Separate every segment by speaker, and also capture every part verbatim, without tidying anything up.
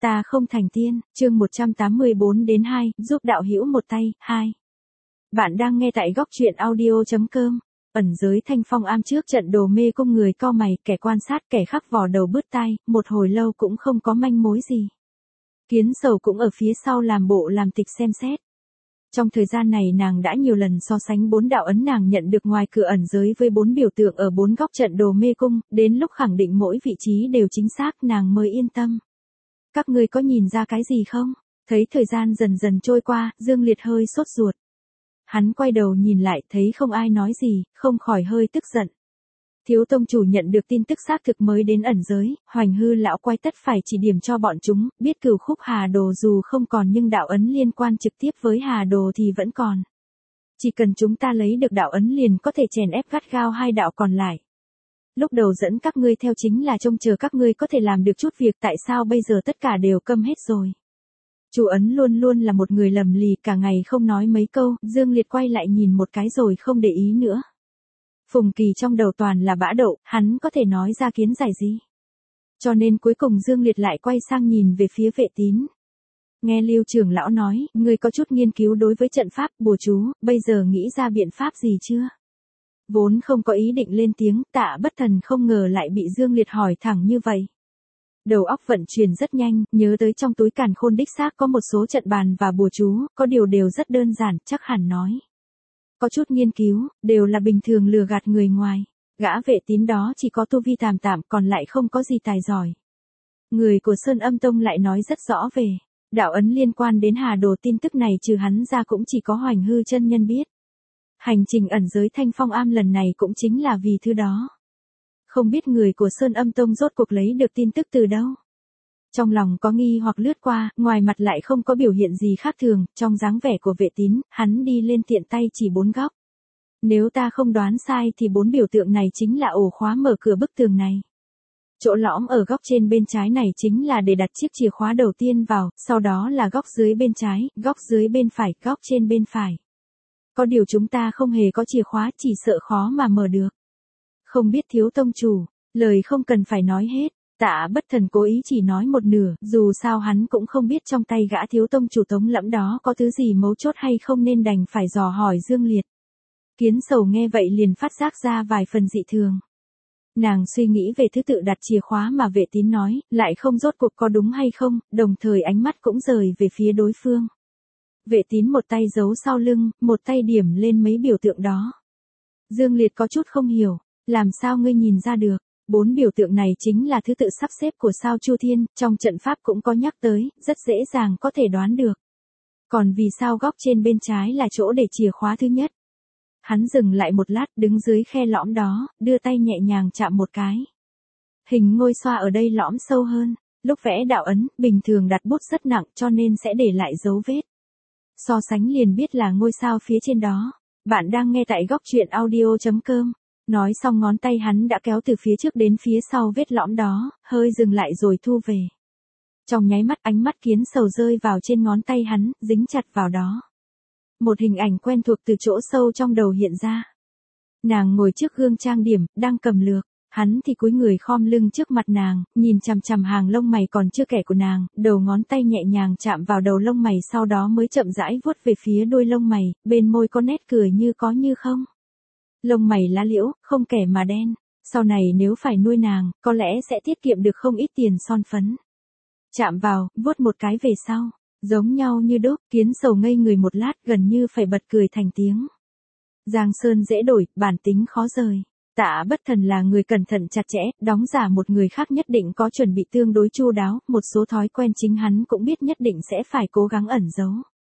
Speaker 1: Ta không thành tiên, chương một trăm tám mươi bốn đến hai, giúp đạo hữu một tay, hai. Bạn đang nghe tại góc truyện audio chấm com. Ẩn giới Thanh Phong Am trước trận đồ mê cung người co mày, kẻ quan sát kẻ khắc vò đầu bứt tai, một hồi lâu cũng không có manh mối gì. Kiến Sầu cũng ở phía sau làm bộ làm tịch xem xét. Trong thời gian này nàng đã nhiều lần so sánh bốn đạo ấn nàng nhận được ngoài cửa ẩn giới với bốn biểu tượng ở bốn góc trận đồ mê cung, đến lúc khẳng định mỗi vị trí đều chính xác nàng mới yên tâm. Các ngươi có nhìn ra cái gì không? Thấy thời gian dần dần trôi qua, Dương Liệt hơi sốt ruột. Hắn quay đầu nhìn lại thấy không ai nói gì, không khỏi hơi tức giận. Thiếu tông chủ nhận được tin tức xác thực mới đến ẩn giới, Hoành Hư lão quay tất phải chỉ điểm cho bọn chúng, biết cửu khúc Hà Đồ dù không còn nhưng đạo ấn liên quan trực tiếp với Hà Đồ thì vẫn còn. Chỉ cần chúng ta lấy được đạo ấn liền có thể chèn ép gắt gao hai đạo còn lại. Lúc đầu dẫn các ngươi theo chính là trông chờ các ngươi có thể làm được chút việc, tại sao bây giờ tất cả đều câm hết rồi. Chủ ấn luôn luôn là một người lầm lì, cả ngày không nói mấy câu, Dương Liệt quay lại nhìn một cái rồi không để ý nữa. Phùng Kỳ trong đầu toàn là bã đậu, hắn có thể nói ra kiến giải gì. Cho nên cuối cùng Dương Liệt lại quay sang nhìn về phía Vệ Tín. Nghe Lưu trưởng lão nói, ngươi có chút nghiên cứu đối với trận pháp, bùa chú, bây giờ nghĩ ra biện pháp gì chưa? Vốn không có ý định lên tiếng, Tạ Bất Thần không ngờ lại bị Dương Liệt hỏi thẳng như vậy. Đầu óc vận chuyển rất nhanh, nhớ tới trong túi càn khôn đích xác có một số trận bàn và bùa chú, có điều đều rất đơn giản, chắc hẳn nói. Có chút nghiên cứu, đều là bình thường lừa gạt người ngoài. Gã Vệ Tín đó chỉ có tu vi tạm tạm, còn lại không có gì tài giỏi. Người của Sơn Âm Tông lại nói rất rõ về đạo ấn liên quan đến Hà Đồ, tin tức này trừ hắn ra cũng chỉ có Hoành Hư chân nhân biết. Hành trình ẩn giới Thanh Phong Am lần này cũng chính là vì thứ đó. Không biết người của Sơn Âm Tông rốt cuộc lấy được tin tức từ đâu. Trong lòng có nghi hoặc lướt qua, ngoài mặt lại không có biểu hiện gì khác thường, trong dáng vẻ của Vệ Tín, hắn đi lên tiện tay chỉ bốn góc. Nếu ta không đoán sai thì bốn biểu tượng này chính là ổ khóa mở cửa bức tường này. Chỗ lõm ở góc trên bên trái này chính là để đặt chiếc chìa khóa đầu tiên vào, sau đó là góc dưới bên trái, góc dưới bên phải, góc trên bên phải. Có điều chúng ta không hề có chìa khóa, chỉ sợ khó mà mở được. Không biết thiếu tông chủ, lời không cần phải nói hết. Tạ Bất Thần cố ý chỉ nói một nửa, dù sao hắn cũng không biết trong tay gã thiếu tông chủ Tống Lẫm đó có thứ gì mấu chốt hay không nên đành phải dò hỏi Dương Liệt. Kiến Sầu nghe vậy liền phát giác ra vài phần dị thường. Nàng suy nghĩ về thứ tự đặt chìa khóa mà Vệ Tín nói, lại không rốt cuộc có đúng hay không, đồng thời ánh mắt cũng rời về phía đối phương. Vệ Tín một tay giấu sau lưng, một tay điểm lên mấy biểu tượng đó. Dương Liệt có chút không hiểu, làm sao ngươi nhìn ra được? Bốn biểu tượng này chính là thứ tự sắp xếp của sao Chu Thiên, trong trận pháp cũng có nhắc tới, rất dễ dàng có thể đoán được. Còn vì sao góc trên bên trái là chỗ để chìa khóa thứ nhất? Hắn dừng lại một lát, đứng dưới khe lõm đó, đưa tay nhẹ nhàng chạm một cái. Hình ngôi xoa ở đây lõm sâu hơn, lúc vẽ đạo ấn, bình thường đặt bút rất nặng cho nên sẽ để lại dấu vết. So sánh liền biết là ngôi sao phía trên đó. Bạn đang nghe tại góc truyện audio chấm com. Nói xong ngón tay hắn đã kéo từ phía trước đến phía sau vết lõm đó, hơi dừng lại rồi thu về. Trong nháy mắt ánh mắt Kiến Sầu rơi vào trên ngón tay hắn, dính chặt vào đó. Một hình ảnh quen thuộc từ chỗ sâu trong đầu hiện ra. Nàng ngồi trước gương trang điểm, đang cầm lược. Hắn thì cúi người khom lưng trước mặt nàng, nhìn chằm chằm hàng lông mày còn chưa kẻ của nàng, đầu ngón tay nhẹ nhàng chạm vào đầu lông mày sau đó mới chậm rãi vuốt về phía đuôi lông mày, bên môi có nét cười như có như không. Lông mày lá liễu, không kẻ mà đen. Sau này nếu phải nuôi nàng, có lẽ sẽ tiết kiệm được không ít tiền son phấn. Chạm vào, vuốt một cái về sau. Giống nhau như đúc, Kiến Sầu ngây người một lát gần như phải bật cười thành tiếng. Giang sơn dễ đổi, bản tính khó rời. Tạ Bất Thần là người cẩn thận chặt chẽ, đóng giả một người khác nhất định có chuẩn bị tương đối chu đáo, một số thói quen chính hắn cũng biết nhất định sẽ phải cố gắng ẩn giấu.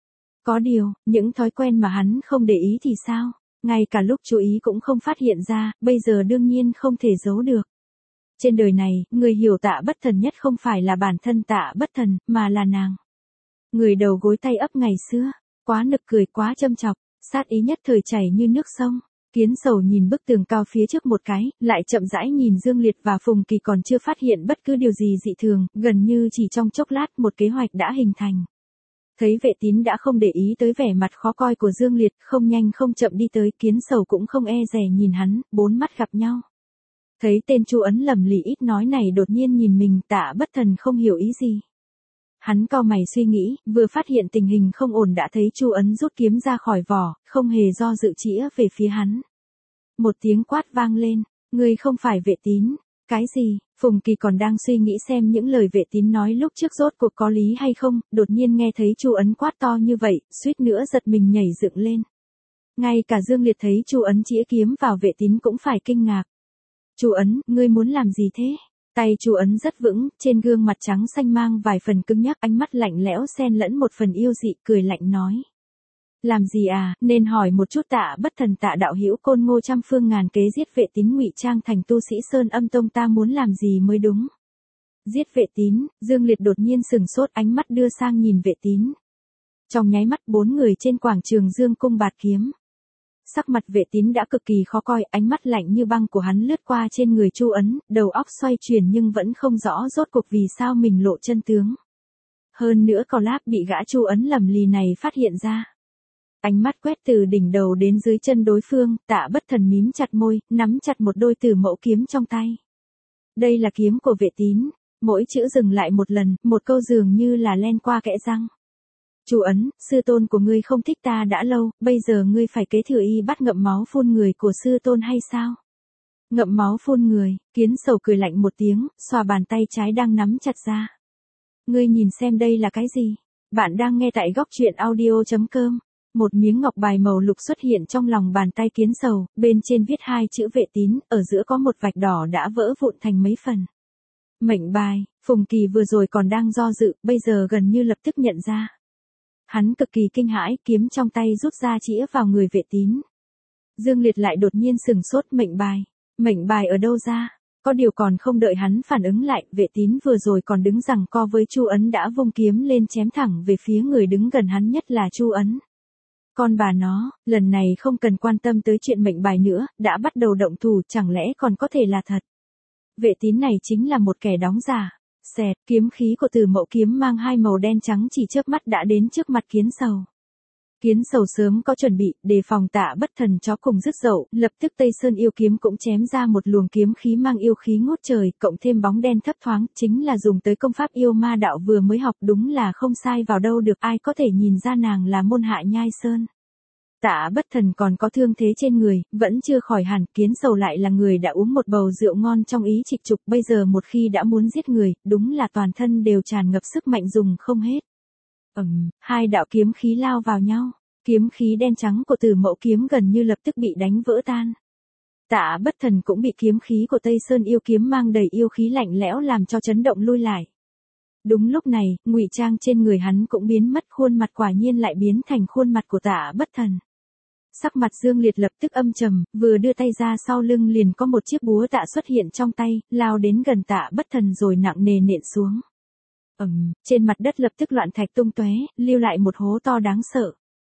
Speaker 1: Có điều, những thói quen mà hắn không để ý thì sao? Ngay cả lúc chú ý cũng không phát hiện ra, bây giờ đương nhiên không thể giấu được. Trên đời này, người hiểu Tạ Bất Thần nhất không phải là bản thân Tạ Bất Thần, mà là nàng. Người đầu gối tay ấp ngày xưa, quá nực cười quá châm chọc, sát ý nhất thời chảy như nước sông. Kiến Sầu nhìn bức tường cao phía trước một cái, lại chậm rãi nhìn Dương Liệt và Phùng Kỳ còn chưa phát hiện bất cứ điều gì dị thường, gần như chỉ trong chốc lát một kế hoạch đã hình thành. Thấy Vệ Tín đã không để ý tới vẻ mặt khó coi của Dương Liệt, không nhanh không chậm đi tới, Kiến Sầu cũng không e dè nhìn hắn, bốn mắt gặp nhau. Thấy tên Chu ấn lầm lì ít nói này đột nhiên nhìn mình, Tạ Bất Thần không hiểu ý gì. Hắn cau mày suy nghĩ, vừa phát hiện tình hình không ổn đã thấy Chu Ấn rút kiếm ra khỏi vỏ, không hề do dự chĩa về phía hắn. Một tiếng quát vang lên, ngươi không phải Vệ Tín. Cái gì? Phùng Kỳ còn đang suy nghĩ xem những lời Vệ Tín nói lúc trước rốt cuộc có lý hay không, đột nhiên nghe thấy Chu Ấn quát to như vậy, suýt nữa giật mình nhảy dựng lên. Ngay cả Dương Liệt thấy Chu Ấn chĩa kiếm vào Vệ Tín cũng phải kinh ngạc. Chu Ấn, ngươi muốn làm gì thế? Tay Chu Ấn rất vững, trên gương mặt trắng xanh mang vài phần cứng nhắc, ánh mắt lạnh lẽo xen lẫn một phần yêu dị, cười lạnh nói. Làm gì à, nên hỏi một chút Tạ Bất Thần Tạ đạo hữu côn ngô trăm phương ngàn kế giết Vệ Tín ngụy trang thành tu sĩ Sơn Âm Tông ta muốn làm gì mới đúng. Giết Vệ Tín, Dương Liệt đột nhiên sừng sốt ánh mắt đưa sang nhìn Vệ Tín. Trong nháy mắt bốn người trên quảng trường Dương cung bạt kiếm. Sắc mặt Vệ Tín đã cực kỳ khó coi, ánh mắt lạnh như băng của hắn lướt qua trên người Chu Ấn, đầu óc xoay chuyển nhưng vẫn không rõ rốt cuộc vì sao mình lộ chân tướng. Hơn nữa cò láp bị gã Chu Ấn lầm lì này phát hiện ra. Ánh mắt quét từ đỉnh đầu đến dưới chân đối phương, Tạ Bất Thần mím chặt môi, nắm chặt một đôi tử mẫu kiếm trong tay. Đây là kiếm của Vệ Tín, mỗi chữ dừng lại một lần, một câu dường như là len qua kẽ răng. Chu Ấn, sư tôn của ngươi không thích ta đã lâu, bây giờ ngươi phải kế thừa y bắt ngậm máu phun người của sư tôn hay sao? Ngậm máu phun người, Kiến Sầu cười lạnh một tiếng, xòa bàn tay trái đang nắm chặt ra. Ngươi nhìn xem đây là cái gì? Bạn đang nghe tại góc truyện audio chấm com. Một miếng ngọc bài màu lục xuất hiện trong lòng bàn tay Kiến Sầu, bên trên viết hai chữ Vệ Tín, ở giữa có một vạch đỏ đã vỡ vụn thành mấy phần. Mệnh bài, Phùng Kỳ vừa rồi còn đang do dự, bây giờ gần như lập tức nhận ra. Hắn cực kỳ kinh hãi, kiếm trong tay rút ra chĩa vào người Vệ Tín. Dương Liệt lại đột nhiên sừng sốt, mệnh bài. Mệnh bài ở đâu ra? Có điều còn không đợi hắn phản ứng lại, Vệ Tín vừa rồi còn đứng giằng co với Chu Ấn đã vung kiếm lên chém thẳng về phía người đứng gần hắn nhất là Chu Ấn. Con bà nó, lần này không cần quan tâm tới chuyện mệnh bài nữa, đã bắt đầu động thủ chẳng lẽ còn có thể là thật. Vệ Tín này chính là một kẻ đóng giả. Xẹt, kiếm khí của Tử Mẫu kiếm mang hai màu đen trắng chỉ chớp mắt đã đến trước mặt Kiến Sầu. Kiến Sầu sớm có chuẩn bị, đề phòng Tạ Bất Thần chó cùng dứt dậu, lập tức Tây Sơn yêu kiếm cũng chém ra một luồng kiếm khí mang yêu khí ngút trời, cộng thêm bóng đen thấp thoáng, chính là dùng tới công pháp yêu ma đạo vừa mới học, đúng là không sai vào đâu được, ai có thể nhìn ra nàng là môn hạ Nhai Sơn. Tạ Bất Thần còn có thương thế trên người, vẫn chưa khỏi hẳn, Kiến Sầu lại là người đã uống một bầu rượu ngon trong ý trịch trục, bây giờ một khi đã muốn giết người, đúng là toàn thân đều tràn ngập sức mạnh dùng không hết. Ầm, hai đạo kiếm khí lao vào nhau, kiếm khí đen trắng của Tử Mẫu kiếm gần như lập tức bị đánh vỡ tan. Tạ Bất Thần cũng bị kiếm khí của Tây Sơn yêu kiếm mang đầy yêu khí lạnh lẽo làm cho chấn động lui lại. Đúng lúc này, ngụy trang trên người hắn cũng biến mất, khuôn mặt quả nhiên lại biến thành khuôn mặt của Tạ Bất Thần. Sắc mặt Dương Liệt lập tức âm trầm, vừa đưa tay ra sau lưng liền có một chiếc búa tạ xuất hiện trong tay, lao đến gần Tạ Bất Thần rồi nặng nề nện xuống. Ầm, trên mặt đất lập tức loạn thạch tung tóe, lưu lại một hố to đáng sợ.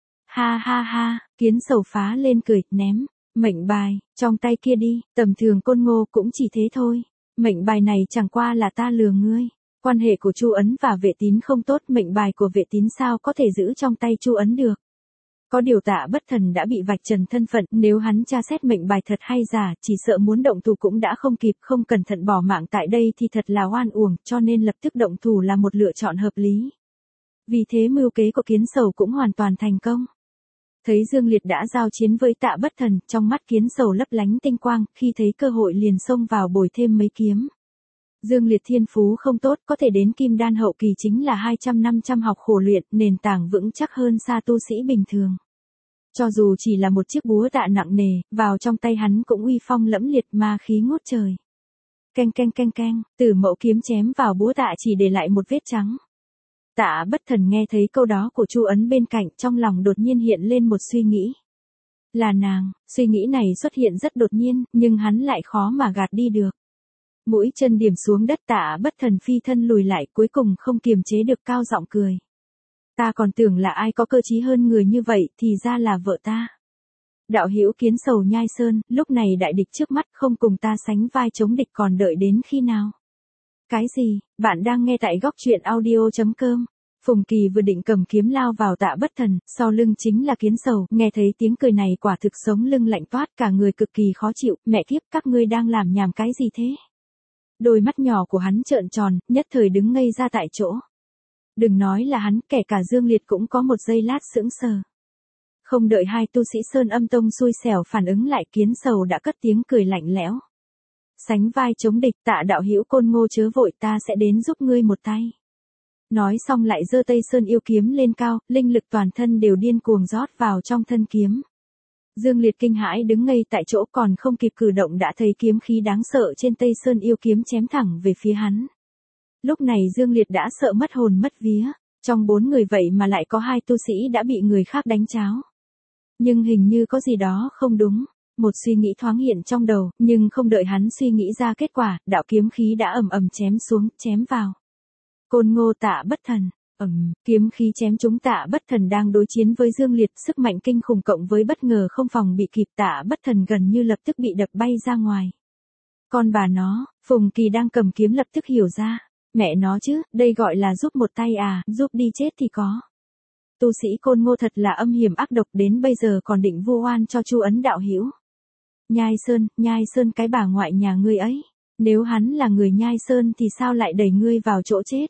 Speaker 1: Ha ha ha, Kiến Sầu phá lên cười, ném mệnh bài trong tay kia đi, tầm thường côn ngô cũng chỉ thế thôi. Mệnh bài này chẳng qua là ta lừa ngươi. Quan hệ của Chu Ấn và Vệ Tín không tốt, mệnh bài của Vệ Tín sao có thể giữ trong tay Chu Ấn được. Có điều Tạ Bất Thần đã bị vạch trần thân phận, nếu hắn tra xét mệnh bài thật hay giả, chỉ sợ muốn động thủ cũng đã không kịp, không cẩn thận bỏ mạng tại đây thì thật là oan uổng, cho nên lập tức động thủ là một lựa chọn hợp lý. Vì thế mưu kế của Kiến Sầu cũng hoàn toàn thành công. Thấy Dương Liệt đã giao chiến với Tạ Bất Thần, trong mắt Kiến Sầu lấp lánh tinh quang, khi thấy cơ hội liền xông vào bồi thêm mấy kiếm. Dương Liệt thiên phú không tốt, có thể đến kim đan hậu kỳ chính là hai trăm năm trăm học khổ luyện, nền tảng vững chắc hơn xa tu sĩ bình thường. Cho dù chỉ là một chiếc búa tạ nặng nề, vào trong tay hắn cũng uy phong lẫm liệt, ma khí ngút trời. Keng keng keng keng, Tử Mẫu kiếm chém vào búa tạ chỉ để lại một vết trắng. Tạ Bất Thần nghe thấy câu đó của Chu Ấn bên cạnh, trong lòng đột nhiên hiện lên một suy nghĩ. Là nàng, suy nghĩ này xuất hiện rất đột nhiên, nhưng hắn lại khó mà gạt đi được. Mũi chân điểm xuống đất, Tạ Bất Thần phi thân lùi lại, cuối cùng không kiềm chế được cao giọng cười. Ta còn tưởng là ai có cơ trí hơn người như vậy, thì ra là vợ ta. Đạo hữu Kiến Sầu Nhai Sơn, lúc này đại địch trước mắt, không cùng ta sánh vai chống địch còn đợi đến khi nào? Cái gì? Bạn đang nghe tại góc truyện audio chấm com. Phùng Kỳ vừa định cầm kiếm lao vào Tạ Bất Thần, sau lưng chính là Kiến Sầu, nghe thấy tiếng cười này quả thực sống lưng lạnh toát, cả người cực kỳ khó chịu, mẹ kiếp, các ngươi đang làm nhảm cái gì thế? Đôi mắt nhỏ của hắn trợn tròn, nhất thời đứng ngây ra tại chỗ. Đừng nói là hắn, kể cả Dương Liệt cũng có một giây lát sững sờ. Không đợi hai tu sĩ Sơn Âm Tông xui xẻo phản ứng lại, Kiến Sầu đã cất tiếng cười lạnh lẽo. Sánh vai chống địch, Tạ đạo hữu Côn Ngô chớ vội, ta sẽ đến giúp ngươi một tay. Nói xong lại giơ Tây Sơn yêu kiếm lên cao, linh lực toàn thân đều điên cuồng rót vào trong thân kiếm. Dương Liệt kinh hãi đứng ngây tại chỗ, còn không kịp cử động đã thấy kiếm khí đáng sợ trên Tây Sơn yêu kiếm chém thẳng về phía hắn. Lúc này Dương Liệt đã sợ mất hồn mất vía, trong bốn người vậy mà lại có hai tu sĩ đã bị người khác đánh cháo. Nhưng hình như có gì đó không đúng, một suy nghĩ thoáng hiện trong đầu, nhưng không đợi hắn suy nghĩ ra kết quả, đạo kiếm khí đã ầm ầm chém xuống, chém vào. Côn Ngô Tạ Bất Thần, ầm, kiếm khí chém trúng Tạ Bất Thần đang đối chiến với Dương Liệt, sức mạnh kinh khủng cộng với bất ngờ không phòng bị kịp, Tạ Bất Thần gần như lập tức bị đập bay ra ngoài. Con bà nó, Phùng Kỳ đang cầm kiếm lập tức hiểu ra, mẹ nó chứ, đây gọi là giúp một tay à, giúp đi chết thì có. Tu sĩ Côn Ngô thật là âm hiểm ác độc, đến bây giờ còn định vu oan cho Chu Ấn đạo hữu. Nhai Sơn, Nhai Sơn cái bà ngoại nhà ngươi ấy, nếu hắn là người Nhai Sơn thì sao lại đẩy ngươi vào chỗ chết?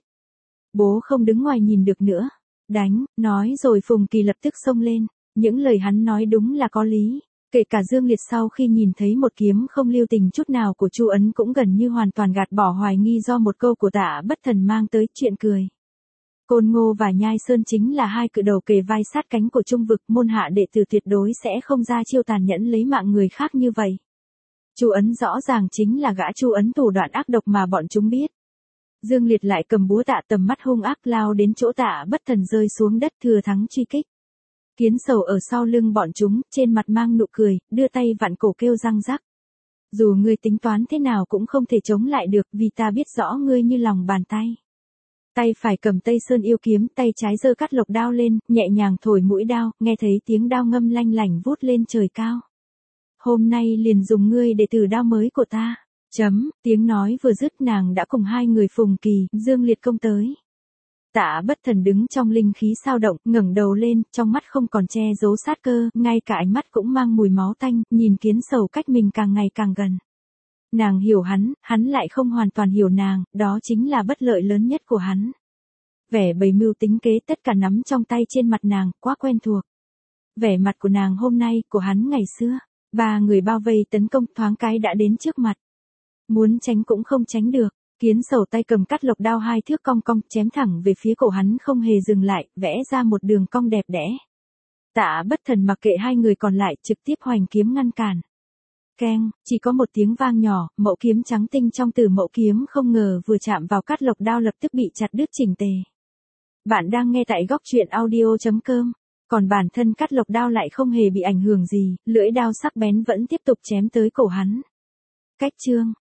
Speaker 1: Bố không đứng ngoài nhìn được nữa. Đánh, nói rồi Phùng Kỳ lập tức xông lên, những lời hắn nói đúng là có lý. Kể cả Dương Liệt sau khi nhìn thấy một kiếm không lưu tình chút nào của Chu Ấn cũng gần như hoàn toàn gạt bỏ hoài nghi do một câu của Tạ Bất Thần mang tới chuyện cười. Côn Ngô và Nhai Sơn chính là hai cự đầu kề vai sát cánh của Trung vực, môn hạ đệ tử tuyệt đối sẽ không ra chiêu tàn nhẫn lấy mạng người khác như vậy. Chu Ấn rõ ràng chính là gã Chu Ấn thủ đoạn ác độc mà bọn chúng biết. Dương Liệt lại cầm búa tạ tầm mắt hung ác lao đến chỗ Tạ Bất Thần rơi xuống đất, thừa thắng truy kích. Kiến Sầu ở sau lưng bọn chúng, trên mặt mang nụ cười, đưa tay vặn cổ kêu răng rắc. Dù ngươi tính toán thế nào cũng không thể chống lại được, vì ta biết rõ ngươi như lòng bàn tay. Tay phải cầm Tây Sơn yêu kiếm, tay trái giơ cắt lộc đao lên, nhẹ nhàng thổi mũi đao, nghe thấy tiếng đao ngâm lanh lảnh vút lên trời cao. Hôm nay liền dùng ngươi để thử đao mới của ta. Chấm, tiếng nói vừa dứt nàng đã cùng hai người Phùng Kỳ, Dương Liệt công tới. Tạ Bất Thần đứng trong linh khí sao động, ngẩng đầu lên, trong mắt không còn che giấu sát cơ, ngay cả ánh mắt cũng mang mùi máu tanh, nhìn Kiến Sầu cách mình càng ngày càng gần. Nàng hiểu hắn, hắn lại không hoàn toàn hiểu nàng, đó chính là bất lợi lớn nhất của hắn. Vẻ bày mưu tính kế tất cả nắm trong tay trên mặt nàng, quá quen thuộc. Vẻ mặt của nàng hôm nay, của hắn ngày xưa, ba người bao vây tấn công thoáng cái đã đến trước mặt. Muốn tránh cũng không tránh được, Kiến Sầu tay cầm cắt lộc đao hai thước cong cong, chém thẳng về phía cổ hắn không hề dừng lại, vẽ ra một đường cong đẹp đẽ. Tạ Bất Thần mặc kệ hai người còn lại, trực tiếp hoành kiếm ngăn cản. Keng, chỉ có một tiếng vang nhỏ, mẫu kiếm trắng tinh trong Tử Mẫu kiếm không ngờ vừa chạm vào cắt lộc đao lập tức bị chặt đứt chỉnh tề. Bạn đang nghe tại góc truyện audio chấm com, còn bản thân cắt lộc đao lại không hề bị ảnh hưởng gì, lưỡi đao sắc bén vẫn tiếp tục chém tới cổ hắn. Cách chương